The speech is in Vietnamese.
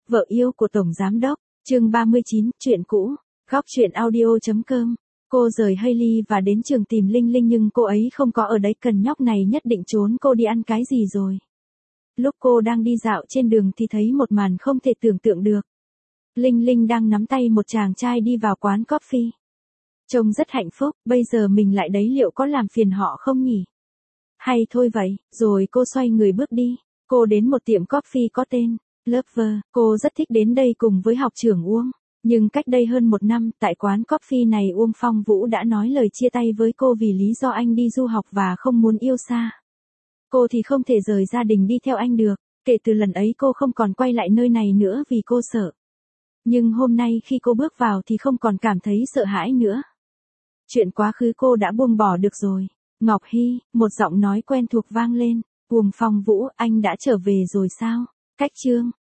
Vợ yêu của Tổng Giám Đốc, chương 39, chuyện cũ, góc chuyện audio.com. Cô rời Hailey và đến trường tìm Linh Linh nhưng cô ấy không có ở đấy, cần nhóc này nhất định trốn cô đi ăn cái gì rồi. Lúc cô đang đi dạo trên đường thì thấy một màn không thể tưởng tượng được. Linh Linh đang nắm tay một chàng trai đi vào quán coffee. Trông rất hạnh phúc, bây giờ mình lại đấy liệu có làm phiền họ không nhỉ? Hay thôi vậy, rồi cô xoay người bước đi. Cô đến một tiệm coffee có tên Lover, cô rất thích đến đây cùng với học trưởng Uông. Nhưng cách đây hơn 1 năm, tại quán coffee này Uông Phong Vũ đã nói lời chia tay với cô vì lý do anh đi du học và không muốn yêu xa. Cô thì không thể rời gia đình đi theo anh được, kể từ lần ấy cô không còn quay lại nơi này nữa vì cô sợ. Nhưng hôm nay khi cô bước vào thì không còn cảm thấy sợ hãi nữa. Chuyện quá khứ cô đã buông bỏ được rồi. Ngọc Hy, một giọng nói quen thuộc vang lên. Uông Phong Vũ, anh đã trở về rồi sao? Cách chương